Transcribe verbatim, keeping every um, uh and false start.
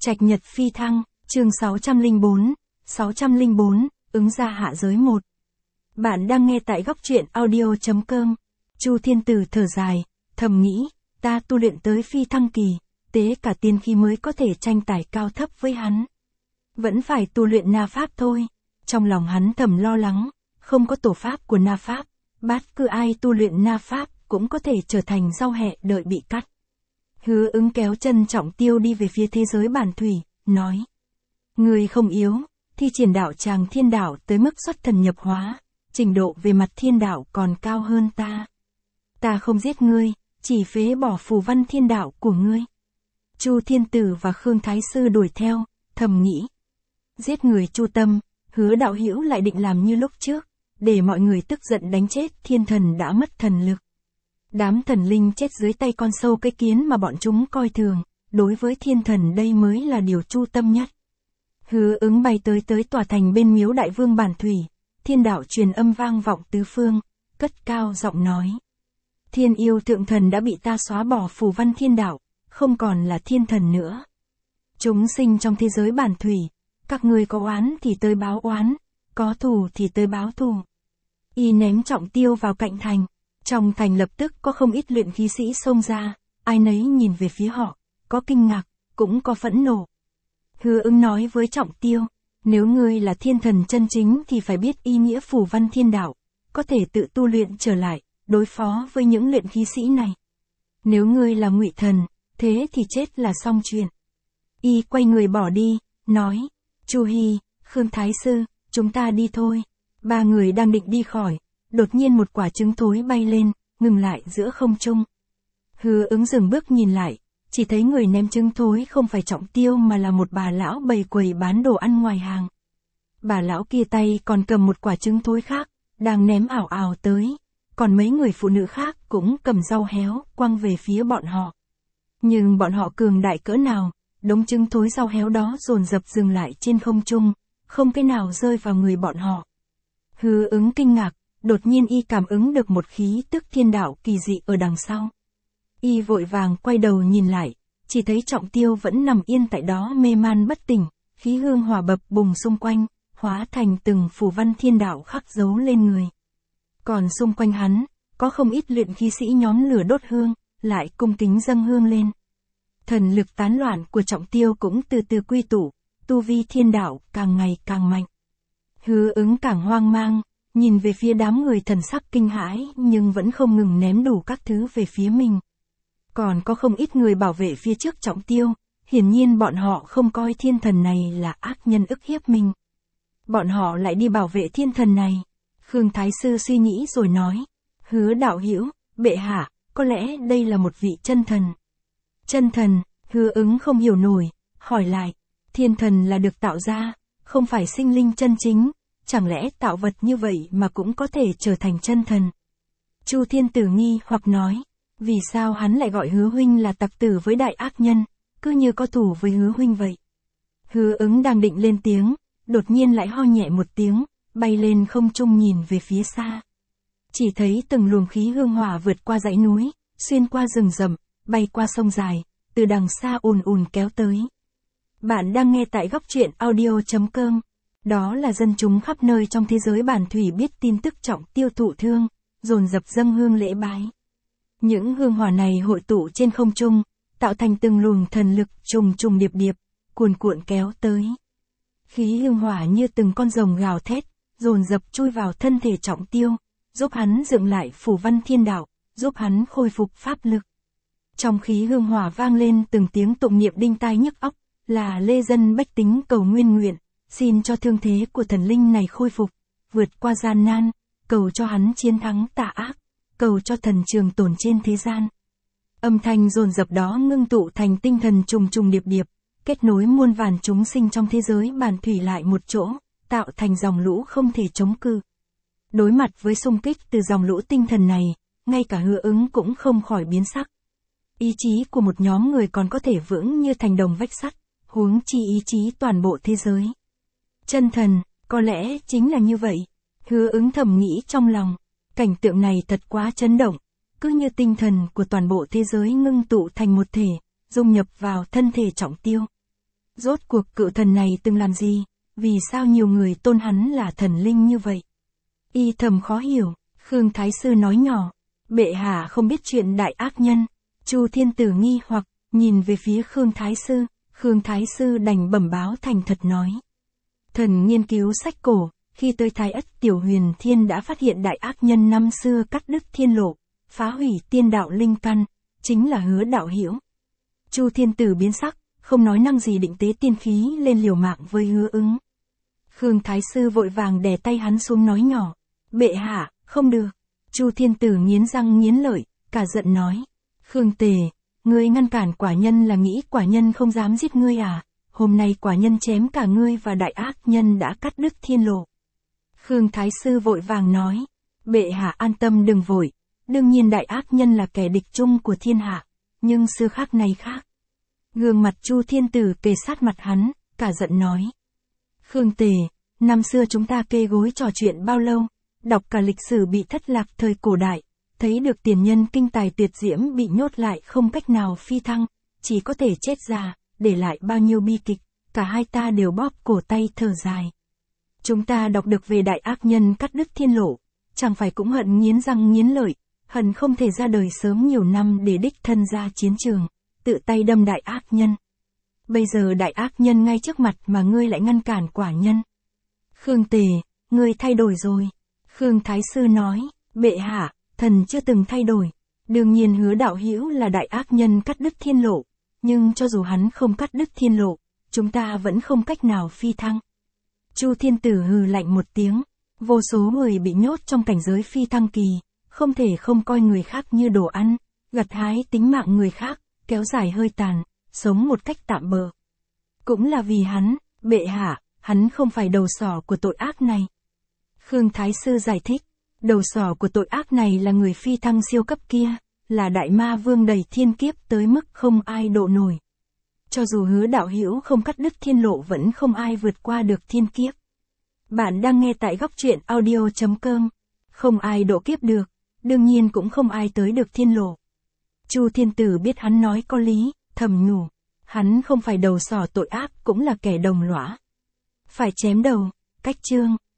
Trạch Nhật phi thăng, chương sáu trăm lẻ bốn, sáu trăm lẻ bốn, ứng ra hạ giới một. Bạn đang nghe tại góc truyện audio chấm com. Chu Thiên Tử thở dài, thầm nghĩ, ta tu luyện tới phi thăng kỳ, tế cả tiên khí mới có thể tranh tài cao thấp với hắn. Vẫn phải tu luyện na pháp thôi. Trong lòng hắn thầm lo lắng, không có tổ pháp của na pháp, bát cứ ai tu luyện na pháp cũng có thể trở thành rau hẹ đợi bị cắt. Hứa Ứng kéo chân Trọng Tiêu đi về phía thế giới bản thủy, nói. Người không yếu, thi triển đạo tràng thiên đạo tới mức xuất thần nhập hóa, trình độ về mặt thiên đạo còn cao hơn ta. Ta không giết ngươi, chỉ phế bỏ phù văn thiên đạo của ngươi. Chu Thiên Tử và Khương Thái Sư đuổi theo, thầm nghĩ. Giết người Chu Tâm, Hứa đạo hữu lại định làm như lúc trước, để mọi người tức giận đánh chết thiên thần đã mất thần lực. Đám thần linh chết dưới tay con sâu cái kiến mà bọn chúng coi thường, đối với thiên thần đây mới là điều chu tâm nhất. Hứa Ứng bay tới tới tòa thành bên miếu đại vương bản thủy, thiên đạo truyền âm vang vọng tứ phương, cất cao giọng nói. Thiên yêu thượng thần đã bị ta xóa bỏ phù văn thiên đạo, không còn là thiên thần nữa. Chúng sinh trong thế giới bản thủy, các ngươi có oán thì tới báo oán, có thù thì tới báo thù. Y ném Trọng Tiêu vào cạnh thành. Trong thành lập tức có không ít luyện khí sĩ xông ra, ai nấy nhìn về phía họ, có kinh ngạc, cũng có phẫn nộ. Hứa Ứng nói với Trọng Tiêu, nếu ngươi là thiên thần chân chính thì phải biết ý nghĩa phù văn thiên đạo, có thể tự tu luyện trở lại, đối phó với những luyện khí sĩ này. Nếu ngươi là ngụy thần, thế thì chết là xong chuyện. Y quay người bỏ đi, nói, Chu Hi, Khương Thái Sư, chúng ta đi thôi. Ba người đang định đi khỏi. Đột nhiên một quả trứng thối bay lên, ngừng lại giữa không trung. Hứa Ứng dừng bước nhìn lại, chỉ thấy người ném trứng thối không phải Trọng Tiêu mà là một bà lão bày quầy bán đồ ăn ngoài hàng. Bà lão kia tay còn cầm một quả trứng thối khác, đang ném ảo ảo tới, còn mấy người phụ nữ khác cũng cầm rau héo, quăng về phía bọn họ. Nhưng bọn họ cường đại cỡ nào, đống trứng thối rau héo đó dồn dập dừng lại trên không trung, không cái nào rơi vào người bọn họ. Hứa Ứng kinh ngạc. Đột nhiên y cảm ứng được một khí tức thiên đạo kỳ dị ở đằng sau. Y vội vàng quay đầu nhìn lại, chỉ thấy Trọng Tiêu vẫn nằm yên tại đó mê man bất tỉnh, khí hương hỏa bập bùng xung quanh, hóa thành từng phù văn thiên đạo khắc dấu lên người. Còn xung quanh hắn, có không ít luyện khí sĩ nhóm lửa đốt hương, lại cung kính dâng hương lên. Thần lực tán loạn của Trọng Tiêu cũng từ từ quy tụ, tu vi thiên đạo càng ngày càng mạnh. Hứa Ứng càng hoang mang. Nhìn về phía đám người thần sắc kinh hãi nhưng vẫn không ngừng ném đủ các thứ về phía mình. Còn có không ít người bảo vệ phía trước Trọng Tiêu, hiển nhiên bọn họ không coi thiên thần này là ác nhân ức hiếp mình. Bọn họ lại đi bảo vệ thiên thần này. Khương Thái Sư suy nghĩ rồi nói, Hứa đạo hữu, bệ hạ, có lẽ đây là một vị chân thần. Chân thần, Hứa Ứng không hiểu nổi, hỏi lại, thiên thần là được tạo ra, không phải sinh linh chân chính. Chẳng lẽ tạo vật như vậy mà cũng có thể trở thành chân thần? Chu Thiên Tử nghi hoặc nói, vì sao hắn lại gọi Hứa huynh là tặc tử với đại ác nhân, cứ như có thù với Hứa huynh vậy? Hứa Ứng đang định lên tiếng, đột nhiên lại ho nhẹ một tiếng, bay lên không trung nhìn về phía xa. Chỉ thấy từng luồng khí hương hỏa vượt qua dãy núi, xuyên qua rừng rậm, bay qua sông dài, từ đằng xa ùn ùn kéo tới. Bạn đang nghe tại góc truyện audio chấm com. Đó là dân chúng khắp nơi trong thế giới bản thủy biết tin tức Trọng Tiêu thụ thương, dồn dập dâng hương lễ bái. Những hương hỏa này hội tụ trên không trung, tạo thành từng luồng thần lực trùng trùng điệp điệp, cuồn cuộn kéo tới. Khí hương hỏa như từng con rồng gào thét, dồn dập chui vào thân thể Trọng Tiêu, giúp hắn dựng lại phù văn thiên đạo, giúp hắn khôi phục pháp lực. Trong khí hương hỏa vang lên từng tiếng tụng niệm đinh tai nhức óc, là lê dân bách tính cầu nguyên nguyện. Xin cho thương thế của thần linh này khôi phục, vượt qua gian nan, cầu cho hắn chiến thắng tà ác, cầu cho thần trường tồn trên thế gian. Âm thanh dồn dập đó ngưng tụ thành tinh thần trùng trùng điệp điệp, kết nối muôn vàn chúng sinh trong thế giới bản thủy lại một chỗ, tạo thành dòng lũ không thể chống cự. Đối mặt với xung kích từ dòng lũ tinh thần này, ngay cả Hứa Ứng cũng không khỏi biến sắc. Ý chí của một nhóm người còn có thể vững như thành đồng vách sắt, huống chi ý chí toàn bộ thế giới. Chân thần, có lẽ chính là như vậy. Hứa Ứng thầm nghĩ trong lòng, cảnh tượng này thật quá chấn động, cứ như tinh thần của toàn bộ thế giới ngưng tụ thành một thể, dung nhập vào thân thể Trọng Tiêu. Rốt cuộc cự thần này từng làm gì? Vì sao nhiều người tôn hắn là thần linh như vậy? Y thầm khó hiểu, Khương Thái Sư nói nhỏ. Bệ hạ không biết chuyện đại ác nhân. Chu Thiên Tử nghi hoặc, nhìn về phía Khương Thái Sư, Khương Thái Sư đành bẩm báo thành thật nói. Thần nghiên cứu sách cổ, khi tới Thái Ất Tiểu Huyền Thiên đã phát hiện đại ác nhân năm xưa cắt đứt thiên lộ, phá hủy tiên đạo linh căn, chính là Hứa Đạo Hiểu. Chu Thiên Tử biến sắc, không nói năng gì định tế tiên khí lên liều mạng với Hứa Ứng. Khương Thái Sư vội vàng đè tay hắn xuống nói nhỏ. Bệ hạ, không được. Chu Thiên Tử nghiến răng nghiến lợi, cả giận nói. Khương Tề, ngươi ngăn cản quả nhân là nghĩ quả nhân không dám giết ngươi à? Hôm nay quả nhân chém cả ngươi và đại ác nhân đã cắt đứt thiên lộ. Khương Thái Sư vội vàng nói. Bệ hạ an tâm đừng vội. Đương nhiên đại ác nhân là kẻ địch chung của thiên hạ. Nhưng xưa khác này khác. Gương mặt Chu Thiên Tử kề sát mặt hắn, cả giận nói. Khương Tề, năm xưa chúng ta kê gối trò chuyện bao lâu, đọc cả lịch sử bị thất lạc thời cổ đại, thấy được tiền nhân kinh tài tuyệt diễm bị nhốt lại không cách nào phi thăng, chỉ có thể chết già, để lại bao nhiêu bi kịch, cả hai ta đều bóp cổ tay thở dài. Chúng ta đọc được về đại ác nhân cắt đứt thiên lộ, chẳng phải cũng hận nghiến răng nghiến lợi, hận không thể ra đời sớm nhiều năm để đích thân ra chiến trường, tự tay đâm đại ác nhân. Bây giờ đại ác nhân ngay trước mặt mà ngươi lại ngăn cản quả nhân. Khương Tề, ngươi thay đổi rồi. Khương Thái Sư nói, bệ hạ, thần chưa từng thay đổi. Đương nhiên Hứa Đạo Hiểu là đại ác nhân cắt đứt thiên lộ, nhưng cho dù hắn không cắt đứt thiên lộ, chúng ta vẫn không cách nào phi thăng. Chu Thiên Tử hừ lạnh một tiếng, vô số người bị nhốt trong cảnh giới phi thăng kỳ, không thể không coi người khác như đồ ăn, gặt hái tính mạng người khác, kéo dài hơi tàn, sống một cách tạm bợ. Cũng là vì hắn, bệ hạ, hắn không phải đầu sỏ của tội ác này. Khương Thái Sư giải thích, đầu sỏ của tội ác này là người phi thăng siêu cấp kia, là đại ma vương đầy thiên kiếp tới mức không ai độ nổi. Cho dù Hứa Đạo Hiểu không cắt đứt thiên lộ vẫn không ai vượt qua được thiên kiếp. Bạn đang nghe tại góc truyện audio chấm com. Không ai độ kiếp được, đương nhiên cũng không ai tới được thiên lộ. Chu Thiên Tử biết hắn nói có lý, thầm nhủ. Hắn không phải đầu sỏ tội ác cũng là kẻ đồng lõa. Phải chém đầu, cách chương.